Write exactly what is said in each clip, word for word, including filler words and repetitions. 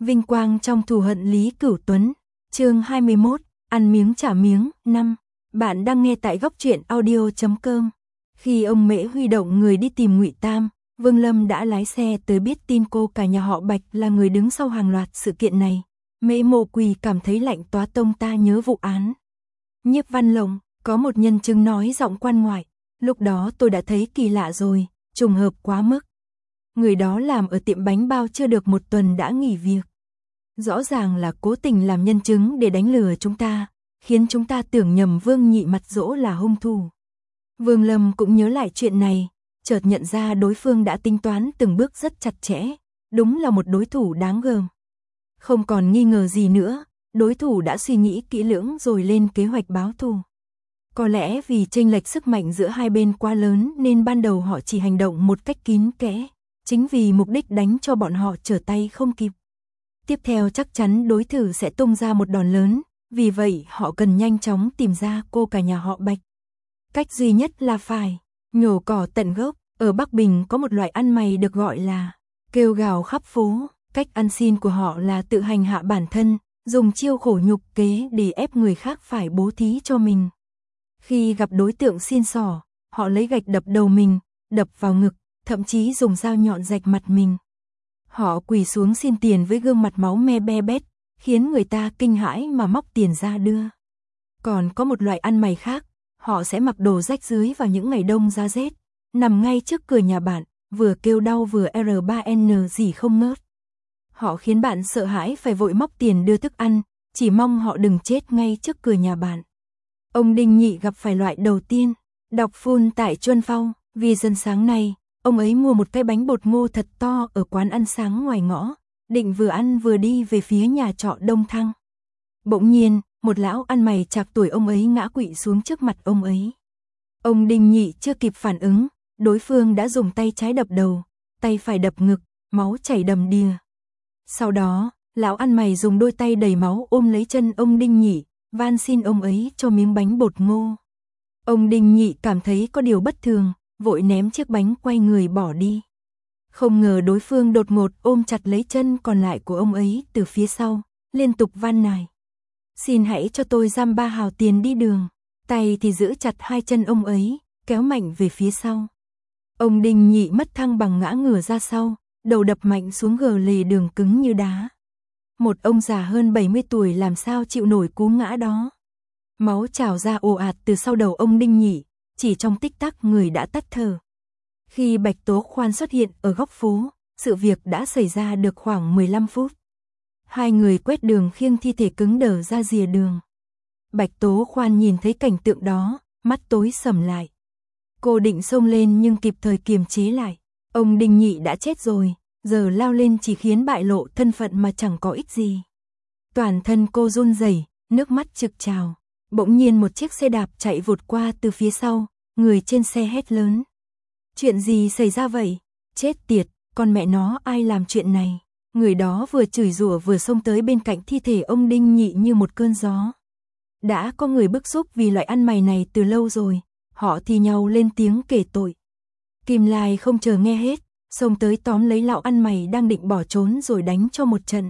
Vinh quang trong thù hận Lý Cửu Tuấn. Chương hai mươi mốt, ăn miếng trả miếng. Năm. Bạn đang nghe tại góc truyện audio chấm com. Khi ông Mễ huy động người đi tìm Ngụy Tam, Vương Lâm đã lái xe tới biết tin cô cả nhà họ Bạch là người đứng sau hàng loạt sự kiện này. Mễ Mộ Quỳ cảm thấy lạnh toát tông, ta nhớ vụ án Nhiếp Văn Lộng, có một nhân chứng nói giọng quan ngoại, lúc đó tôi đã thấy kỳ lạ rồi, trùng hợp quá mức. Người đó làm ở tiệm bánh bao chưa được một tuần đã nghỉ việc. Rõ ràng là cố tình làm nhân chứng để đánh lừa chúng ta, khiến chúng ta tưởng nhầm Vương Nhị Mặt Dỗ là hung thủ. Vương Lâm cũng nhớ lại chuyện này, chợt nhận ra đối phương đã tính toán từng bước rất chặt chẽ, đúng là một đối thủ đáng gờm. Không còn nghi ngờ gì nữa, đối thủ đã suy nghĩ kỹ lưỡng rồi lên kế hoạch báo thù. Có lẽ vì chênh lệch sức mạnh giữa hai bên quá lớn nên ban đầu họ chỉ hành động một cách kín kẽ, chính vì mục đích đánh cho bọn họ trở tay không kịp. Tiếp theo chắc chắn đối thủ sẽ tung ra một đòn lớn, vì vậy họ cần nhanh chóng tìm ra cô cả nhà họ Bạch. Cách duy nhất là phải nhổ cỏ tận gốc. Ở Bắc Bình có một loại ăn mày được gọi là kêu gào khắp phố. Cách ăn xin của họ là tự hành hạ bản thân, dùng chiêu khổ nhục kế để ép người khác phải bố thí cho mình. Khi gặp đối tượng xin xỏ, họ lấy gạch đập đầu mình, đập vào ngực, thậm chí dùng dao nhọn rạch mặt mình. Họ quỳ xuống xin tiền với gương mặt máu me be bét, khiến người ta kinh hãi mà móc tiền ra đưa. Còn có một loại ăn mày khác, họ sẽ mặc đồ rách rưới vào những ngày đông giá rét, nằm ngay trước cửa nhà bạn, vừa kêu đau vừa R ba N gì không ngớt. Họ khiến bạn sợ hãi phải vội móc tiền đưa thức ăn, chỉ mong họ đừng chết ngay trước cửa nhà bạn. Ông Đinh Nhị gặp phải loại đầu tiên, đọc phun tại Chuân Phong, vì dân sáng nay, ông ấy mua một cái bánh bột ngô thật to ở quán ăn sáng ngoài ngõ, định vừa ăn vừa đi về phía nhà trọ Đông Thăng. Bỗng nhiên, một lão ăn mày chạc tuổi ông ấy ngã quỵ xuống trước mặt ông ấy. Ông Đinh Nhị chưa kịp phản ứng, đối phương đã dùng tay trái đập đầu, tay phải đập ngực, máu chảy đầm đìa. Sau đó, lão ăn mày dùng đôi tay đầy máu ôm lấy chân ông Đinh Nhị, van xin ông ấy cho miếng bánh bột ngô. Ông Đinh Nhị cảm thấy có điều bất thường, vội ném chiếc bánh quay người bỏ đi. Không ngờ đối phương đột ngột ôm chặt lấy chân còn lại của ông ấy từ phía sau, liên tục van nài. Xin hãy cho tôi giam ba hào tiền đi đường. Tay thì giữ chặt hai chân ông ấy, kéo mạnh về phía sau. Ông Đinh Nhị mất thăng bằng ngã ngửa ra sau, đầu đập mạnh xuống gờ lề đường cứng như đá. Một ông già hơn bảy mươi tuổi làm sao chịu nổi cú ngã đó. Máu trào ra ồ ạt từ sau đầu ông Đinh Nhị, chỉ trong tích tắc người đã tắt thở. Khi Bạch Tố Khoan xuất hiện ở góc phố, sự việc đã xảy ra được khoảng mười lăm phút. Hai người quét đường khiêng thi thể cứng đờ ra rìa đường. Bạch Tố Khoan nhìn thấy cảnh tượng đó, mắt tối sầm lại. Cô định xông lên nhưng kịp thời kiềm chế lại. Ông Đinh Nhị đã chết rồi, giờ lao lên chỉ khiến bại lộ thân phận mà chẳng có ích gì. Toàn thân cô run rẩy, nước mắt trực trào. Bỗng nhiên một chiếc xe đạp chạy vụt qua từ phía sau, người trên xe hét lớn. Chuyện gì xảy ra vậy? Chết tiệt, con mẹ nó ai làm chuyện này? Người đó vừa chửi rủa vừa xông tới bên cạnh thi thể ông Đinh Nhị như một cơn gió. Đã có người bức xúc vì loại ăn mày này từ lâu rồi, họ thì nhau lên tiếng kể tội. Kim Lai không chờ nghe hết, xông tới tóm lấy lão ăn mày đang định bỏ trốn rồi đánh cho một trận.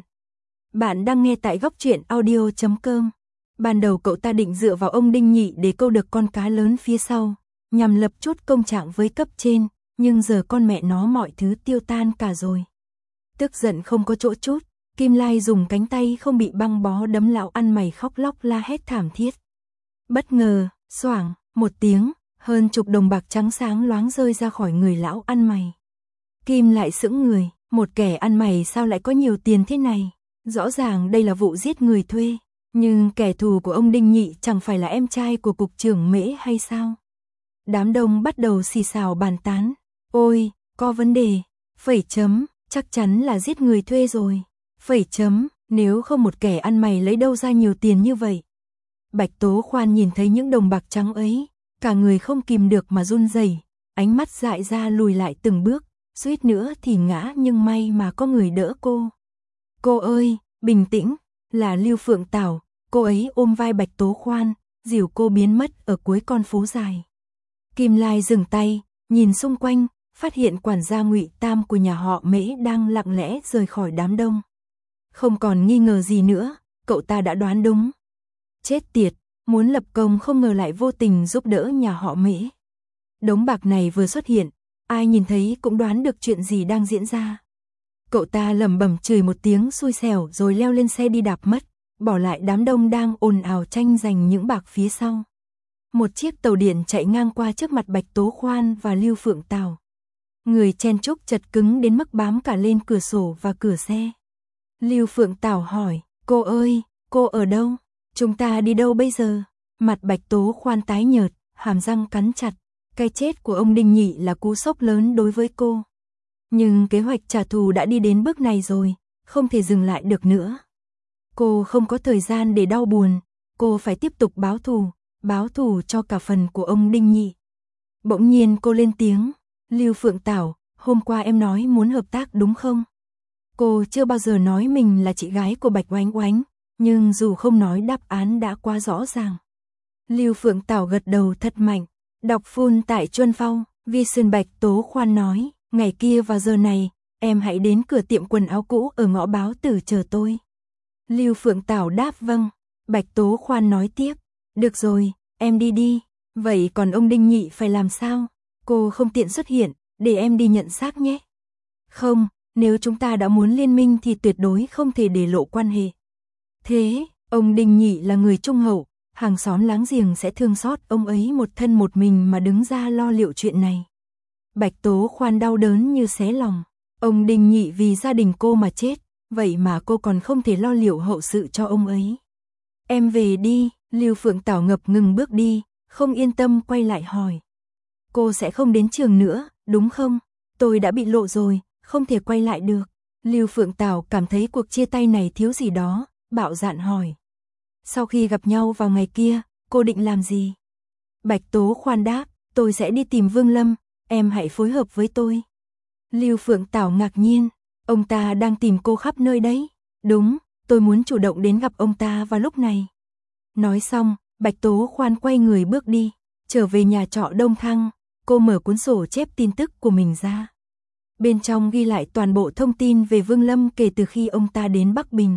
Bạn đang nghe tại góc truyện audio chấm com. Ban đầu cậu ta định dựa vào ông Đinh Nhị để câu được con cá lớn phía sau, nhằm lập chút công trạng với cấp trên, nhưng giờ con mẹ nó mọi thứ tiêu tan cả rồi. Tức giận không có chỗ chút, Kim Lai dùng cánh tay không bị băng bó đấm lão ăn mày khóc lóc la hét thảm thiết. Bất ngờ, xoảng, một tiếng, hơn chục đồng bạc trắng sáng loáng rơi ra khỏi người lão ăn mày. Kim lại sững người, một kẻ ăn mày sao lại có nhiều tiền thế này? Rõ ràng đây là vụ giết người thuê, nhưng kẻ thù của ông Đinh Nhị chẳng phải là em trai của cục trưởng Mễ hay sao? Đám đông bắt đầu xì xào bàn tán. Ôi, có vấn đề, phẩy chấm, chắc chắn là giết người thuê rồi. Phẩy chấm, nếu không một kẻ ăn mày lấy đâu ra nhiều tiền như vậy. Bạch Tố Khoan nhìn thấy những đồng bạc trắng ấy, cả người không kìm được mà run rẩy, ánh mắt dại ra lùi lại từng bước, suýt nữa thì ngã nhưng may mà có người đỡ cô. Cô ơi, bình tĩnh, là Lưu Phượng Tảo, cô ấy ôm vai Bạch Tố Khoan, dìu cô biến mất ở cuối con phố dài. Kim Lai dừng tay, nhìn xung quanh, phát hiện quản gia Ngụy Tam của nhà họ Mễ đang lặng lẽ rời khỏi đám đông. Không còn nghi ngờ gì nữa, cậu ta đã đoán đúng. Chết tiệt, muốn lập công không ngờ lại vô tình giúp đỡ nhà họ Mễ. Đống bạc này vừa xuất hiện, ai nhìn thấy cũng đoán được chuyện gì đang diễn ra. Cậu ta lẩm bẩm chửi một tiếng xui xẻo rồi leo lên xe đi đạp mất, bỏ lại đám đông đang ồn ào tranh giành những bạc phía sau. Một chiếc tàu điện chạy ngang qua trước mặt Bạch Tố Khoan và Lưu Phượng Tảo. Người chen chúc chật cứng đến mức bám cả lên cửa sổ và cửa xe. Lưu Phượng Tảo hỏi, cô ơi, cô ở đâu? Chúng ta đi đâu bây giờ? Mặt Bạch Tố Khoan tái nhợt, hàm răng cắn chặt. Cái chết của ông Đinh Nhị là cú sốc lớn đối với cô. Nhưng kế hoạch trả thù đã đi đến bước này rồi, không thể dừng lại được nữa. Cô không có thời gian để đau buồn, cô phải tiếp tục báo thù, báo thù cho cả phần của ông Đinh Nhị. Bỗng nhiên cô lên tiếng, Lưu Phượng Tảo, hôm qua em nói muốn hợp tác đúng không? Cô chưa bao giờ nói mình là chị gái của Bạch Oánh Oánh, nhưng dù không nói đáp án đã quá rõ ràng. Lưu Phượng Tảo gật đầu thật mạnh, đọc phun tại Chuân Phong, Vision. Bạch Tố Khoan nói, ngày kia vào giờ này, em hãy đến cửa tiệm quần áo cũ ở ngõ Báo Tử chờ tôi. Lưu Phượng Tảo đáp vâng. Bạch Tố Khoan nói tiếp, được rồi, em đi đi, vậy còn ông Đinh Nhị phải làm sao? Cô không tiện xuất hiện, để em đi nhận xác nhé. Không, nếu chúng ta đã muốn liên minh thì tuyệt đối không thể để lộ quan hệ. Thế, ông Đinh Nhị là người trung hậu, hàng xóm láng giềng sẽ thương xót ông ấy một thân một mình mà đứng ra lo liệu chuyện này. Bạch Tố Khoan đau đớn như xé lòng, ông Đinh Nhị vì gia đình cô mà chết, vậy mà cô còn không thể lo liệu hậu sự cho ông ấy. Em về đi, Lưu Phượng Tảo ngập ngừng bước đi, không yên tâm quay lại hỏi. Cô sẽ không đến trường nữa, đúng không? Tôi đã bị lộ rồi, không thể quay lại được. Lưu Phượng Tảo cảm thấy cuộc chia tay này thiếu gì đó, bạo dạn hỏi. Sau khi gặp nhau vào ngày kia, cô định làm gì? Bạch Tố Khoan đáp, tôi sẽ đi tìm Vương Lâm, em hãy phối hợp với tôi. Lưu Phượng Tảo ngạc nhiên, ông ta đang tìm cô khắp nơi đấy. Đúng, tôi muốn chủ động đến gặp ông ta vào lúc này. Nói xong, Bạch Tố Khoan quay người bước đi, trở về nhà trọ Đông Thăng, cô mở cuốn sổ chép tin tức của mình ra. Bên trong ghi lại toàn bộ thông tin về Vương Lâm kể từ khi ông ta đến Bắc Bình.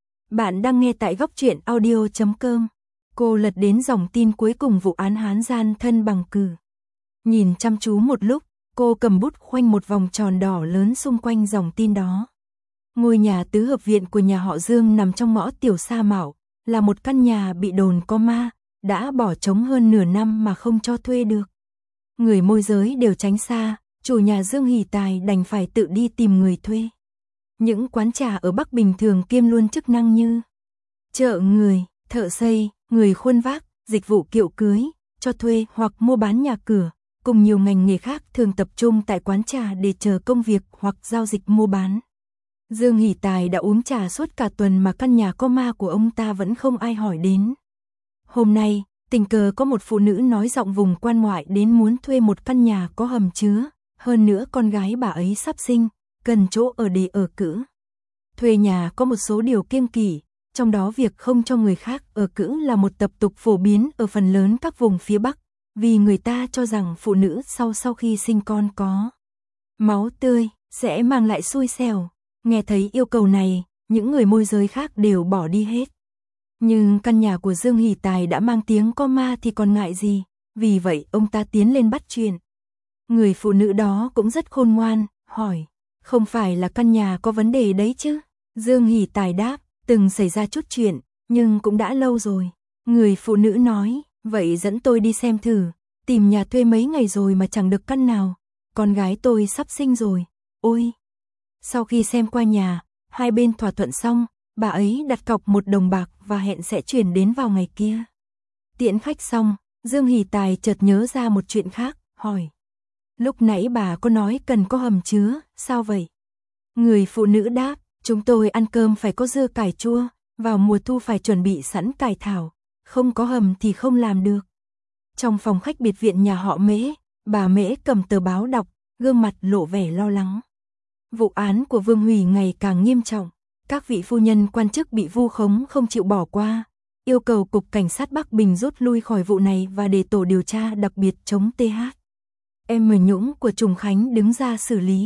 Bạn đang nghe tại góc truyện audio chấm com. Cô lật đến dòng tin cuối cùng vụ án Hán gian thân bằng cử. Nhìn chăm chú một lúc, cô cầm bút khoanh một vòng tròn đỏ lớn xung quanh dòng tin đó. Ngôi nhà tứ hợp viện của nhà họ Dương nằm trong ngõ Tiểu Sa Mạo, là một căn nhà bị đồn có ma, đã bỏ trống hơn nửa năm mà không cho thuê được. Người môi giới đều tránh xa, chủ nhà Dương Hỷ Tài đành phải tự đi tìm người thuê. Những quán trà ở Bắc Bình thường kiêm luôn chức năng như chợ người, thợ xây, người khuôn vác, dịch vụ kiệu cưới, cho thuê hoặc mua bán nhà cửa, cùng nhiều ngành nghề khác thường tập trung tại quán trà để chờ công việc hoặc giao dịch mua bán. Dương Hỷ Tài đã uống trà suốt cả tuần mà căn nhà có ma của ông ta vẫn không ai hỏi đến. Hôm nay, tình cờ có một phụ nữ nói giọng vùng quan ngoại đến muốn thuê một căn nhà có hầm chứa, hơn nữa con gái bà ấy sắp sinh, cần chỗ ở để ở cữ. Thuê nhà có một số điều kiêng kỵ, trong đó việc không cho người khác ở cữ là một tập tục phổ biến ở phần lớn các vùng phía Bắc, vì người ta cho rằng phụ nữ sau sau khi sinh con có máu tươi, sẽ mang lại xui xẻo. Nghe thấy yêu cầu này, những người môi giới khác đều bỏ đi hết. Nhưng căn nhà của Dương Hỷ Tài đã mang tiếng có ma thì còn ngại gì, vì vậy ông ta tiến lên bắt chuyện. Người phụ nữ đó cũng rất khôn ngoan, hỏi, không phải là căn nhà có vấn đề đấy chứ? Dương Hỷ Tài đáp, từng xảy ra chút chuyện, nhưng cũng đã lâu rồi. Người phụ nữ nói, vậy dẫn tôi đi xem thử, tìm nhà thuê mấy ngày rồi mà chẳng được căn nào, con gái tôi sắp sinh rồi, ôi. Sau khi xem qua nhà, hai bên thỏa thuận xong, bà ấy đặt cọc một đồng bạc và hẹn sẽ chuyển đến vào ngày kia. Tiễn khách xong, Dương Hỷ Tài chợt nhớ ra một chuyện khác, hỏi. Lúc nãy bà có nói cần có hầm chứa, sao vậy? Người phụ nữ đáp, chúng tôi ăn cơm phải có dưa cải chua, vào mùa thu phải chuẩn bị sẵn cải thảo, không có hầm thì không làm được. Trong phòng khách biệt viện nhà họ Mễ, bà Mễ cầm tờ báo đọc, gương mặt lộ vẻ lo lắng. Vụ án của Vương Hủy ngày càng nghiêm trọng, các vị phu nhân quan chức bị vu khống không chịu bỏ qua, yêu cầu Cục Cảnh sát Bắc Bình rút lui khỏi vụ này và để tổ điều tra đặc biệt chống tê hát. Em Nhũng của Trùng Khánh đứng ra xử lý,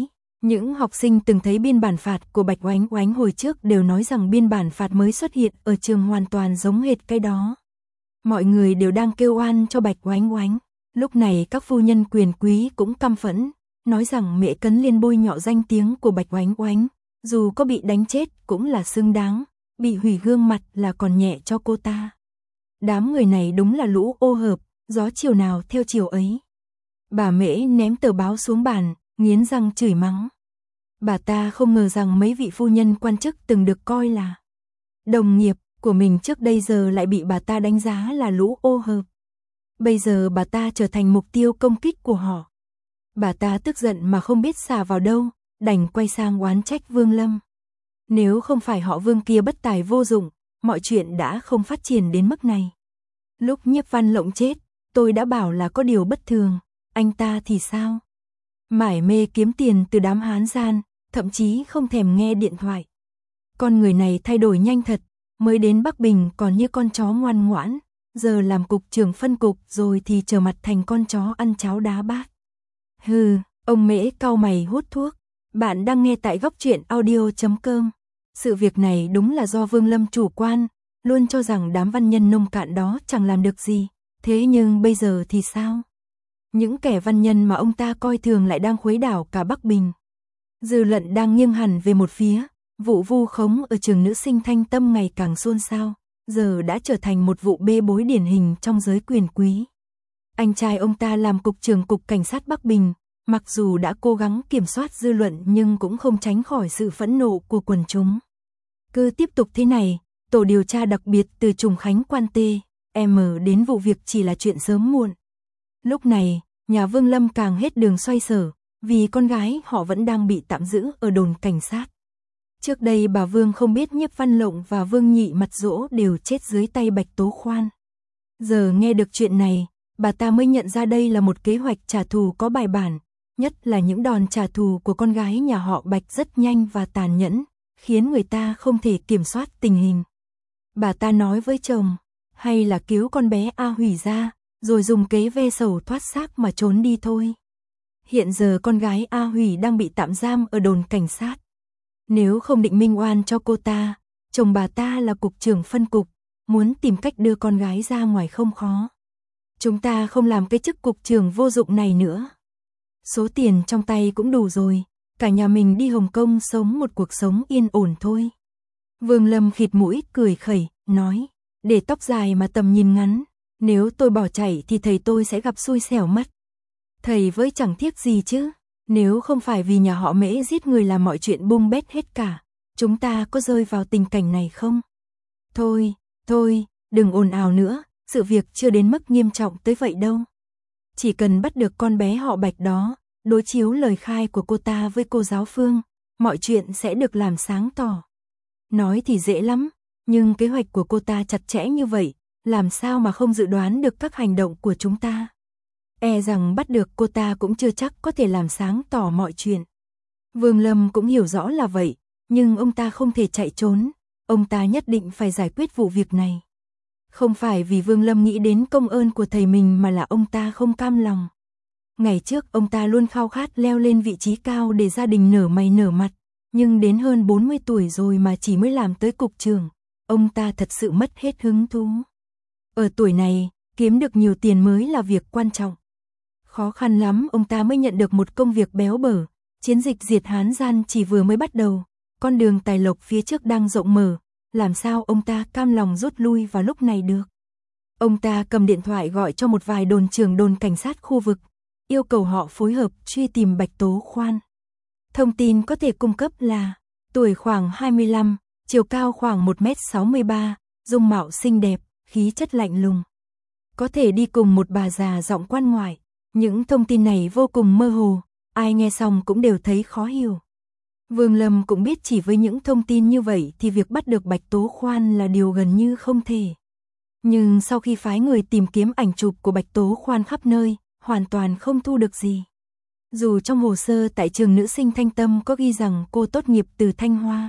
Những học sinh từng thấy biên bản phạt của Bạch Oánh Oánh hồi trước đều nói rằng biên bản phạt mới xuất hiện ở trường hoàn toàn giống hệt cái đó. Mọi người đều đang kêu oan cho Bạch Oánh Oánh. Lúc này các phu nhân quyền quý cũng căm phẫn, nói rằng Mễ Cấn Liên bôi nhọ danh tiếng của Bạch Oánh Oánh, dù có bị đánh chết cũng là xứng đáng, bị hủy gương mặt là còn nhẹ cho cô ta. Đám người này đúng là lũ ô hợp, gió chiều nào theo chiều ấy. Bà Mễ ném tờ báo xuống bàn, nghiến răng chửi mắng. Bà ta không ngờ rằng mấy vị phu nhân quan chức từng được coi là đồng nghiệp của mình trước đây giờ lại bị bà ta đánh giá là lũ ô hợp. Bây giờ bà ta trở thành mục tiêu công kích của họ. Bà ta tức giận mà không biết xả vào đâu, đành quay sang oán trách Vương Lâm. Nếu không phải họ Vương kia bất tài vô dụng, mọi chuyện đã không phát triển đến mức này. Lúc Nhiếp Văn Lộng chết, tôi đã bảo là có điều bất thường, anh ta thì sao? Mải mê kiếm tiền từ đám hán gian, thậm chí không thèm nghe điện thoại. Con người này thay đổi nhanh thật, mới đến Bắc Bình còn như con chó ngoan ngoãn, giờ làm cục trưởng phân cục rồi thì trở mặt thành con chó ăn cháo đá bát. Hừ, ông Mễ cau mày hút thuốc. Bạn đang nghe tại góc truyện audio chấm com. Sự việc này đúng là do Vương Lâm chủ quan, luôn cho rằng đám văn nhân nông cạn đó chẳng làm được gì. Thế nhưng bây giờ thì sao? Những kẻ văn nhân mà ông ta coi thường lại đang khuấy đảo cả Bắc Bình. Dư luận đang nghiêng hẳn về một phía, vụ vu khống ở trường nữ sinh Thanh Tâm ngày càng xôn xao, giờ đã trở thành một vụ bê bối điển hình trong giới quyền quý. Anh trai ông ta làm cục trưởng cục cảnh sát Bắc Bình, mặc dù đã cố gắng kiểm soát dư luận nhưng cũng không tránh khỏi sự phẫn nộ của quần chúng. Cứ tiếp tục thế này, tổ điều tra đặc biệt từ Trùng Khánh quan T, M đến vụ việc chỉ là chuyện sớm muộn. Lúc này, nhà Vương Lâm càng hết đường xoay sở, vì con gái họ vẫn đang bị tạm giữ ở đồn cảnh sát. Trước đây bà Vương không biết Nhiếp Văn Lộng và Vương Nhị Mặt Dỗ đều chết dưới tay Bạch Tố Khoan. Giờ nghe được chuyện này, bà ta mới nhận ra đây là một kế hoạch trả thù có bài bản, nhất là những đòn trả thù của con gái nhà họ Bạch rất nhanh và tàn nhẫn, khiến người ta không thể kiểm soát tình hình. Bà ta nói với chồng, hay là cứu con bé A Hủy ra, rồi dùng kế ve sầu thoát xác mà trốn đi thôi. Hiện giờ con gái A Hủy đang bị tạm giam ở đồn cảnh sát. Nếu không định minh oan cho cô ta, chồng bà ta là cục trưởng phân cục, muốn tìm cách đưa con gái ra ngoài không khó. Chúng ta không làm cái chức cục trưởng vô dụng này nữa. Số tiền trong tay cũng đủ rồi, cả nhà mình đi Hồng Kông sống một cuộc sống yên ổn thôi. Vương Lâm khịt mũi cười khẩy, nói, để tóc dài mà tầm nhìn ngắn, nếu tôi bỏ chạy thì thầy tôi sẽ gặp xui xẻo mất. Thầy với chẳng tiếc gì chứ, nếu không phải vì nhà họ Mễ giết người làm mọi chuyện bung bét hết cả, chúng ta có rơi vào tình cảnh này không? Thôi, thôi, đừng ồn ào nữa, sự việc chưa đến mức nghiêm trọng tới vậy đâu. Chỉ cần bắt được con bé họ Bạch đó, đối chiếu lời khai của cô ta với cô giáo Phương, mọi chuyện sẽ được làm sáng tỏ. Nói thì dễ lắm, nhưng kế hoạch của cô ta chặt chẽ như vậy, làm sao mà không dự đoán được các hành động của chúng ta. E rằng bắt được cô ta cũng chưa chắc có thể làm sáng tỏ mọi chuyện. Vương Lâm cũng hiểu rõ là vậy, nhưng ông ta không thể chạy trốn, ông ta nhất định phải giải quyết vụ việc này. Không phải vì Vương Lâm nghĩ đến công ơn của thầy mình mà là ông ta không cam lòng. Ngày trước ông ta luôn khao khát leo lên vị trí cao để gia đình nở mày nở mặt, nhưng đến hơn bốn mươi tuổi rồi mà chỉ mới làm tới cục trưởng, ông ta thật sự mất hết hứng thú. Ở tuổi này, kiếm được nhiều tiền mới là việc quan trọng. Khó khăn lắm ông ta mới nhận được một công việc béo bở, chiến dịch diệt Hán gian chỉ vừa mới bắt đầu, con đường tài lộc phía trước đang rộng mở, làm sao ông ta cam lòng rút lui vào lúc này được. Ông ta cầm điện thoại gọi cho một vài đồn trưởng đồn cảnh sát khu vực, yêu cầu họ phối hợp truy tìm Bạch Tố Khoan. Thông tin có thể cung cấp là tuổi khoảng hai mươi lăm, chiều cao khoảng một mét sáu mươi ba, dung mạo xinh đẹp, khí chất lạnh lùng. Có thể đi cùng một bà già giọng quan ngoại. Những thông tin này vô cùng mơ hồ, ai nghe xong cũng đều thấy khó hiểu. Vương Lâm cũng biết chỉ với những thông tin như vậy thì việc bắt được Bạch Tố Khoan là điều gần như không thể. Nhưng sau khi phái người tìm kiếm ảnh chụp của Bạch Tố Khoan khắp nơi, hoàn toàn không thu được gì. Dù trong hồ sơ tại trường nữ sinh Thanh Tâm có ghi rằng cô tốt nghiệp từ Thanh Hoa.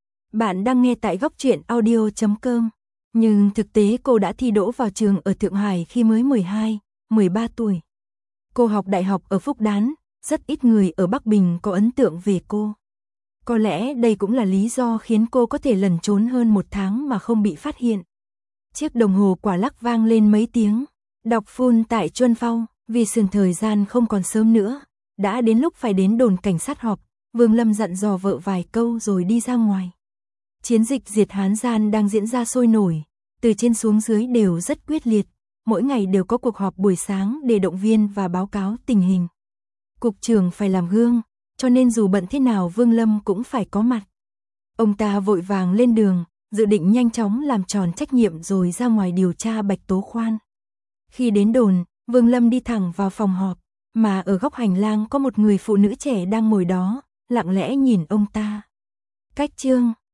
Bạn đang nghe tại góc truyện audio chấm com, nhưng thực tế cô đã thi đỗ vào trường ở Thượng Hải khi mới mười hai, mười ba tuổi. Cô học đại học ở Phúc Đán, rất ít người ở Bắc Bình có ấn tượng về cô. Có lẽ đây cũng là lý do khiến cô có thể lẩn trốn hơn một tháng mà không bị phát hiện. Chiếc đồng hồ quả lắc vang lên mấy tiếng, đọc phun tại Chuân Phao, vì sườn thời gian không còn sớm nữa, đã đến lúc phải đến đồn cảnh sát họp, Vương Lâm dặn dò vợ vài câu rồi đi ra ngoài. Chiến dịch diệt Hán gian đang diễn ra sôi nổi, từ trên xuống dưới đều rất quyết liệt, mỗi ngày đều có cuộc họp buổi sáng để động viên và báo cáo tình hình. Cục trưởng phải làm gương, cho nên dù bận thế nào Vương Lâm cũng phải có mặt. Ông ta vội vàng lên đường, dự định nhanh chóng làm tròn trách nhiệm rồi ra ngoài điều tra Bạch Tố Khoan. Khi đến đồn, Vương Lâm đi thẳng vào phòng họp, mà ở góc hành lang có một người phụ nữ trẻ đang ngồi đó, lặng lẽ nhìn ông ta. Cách chương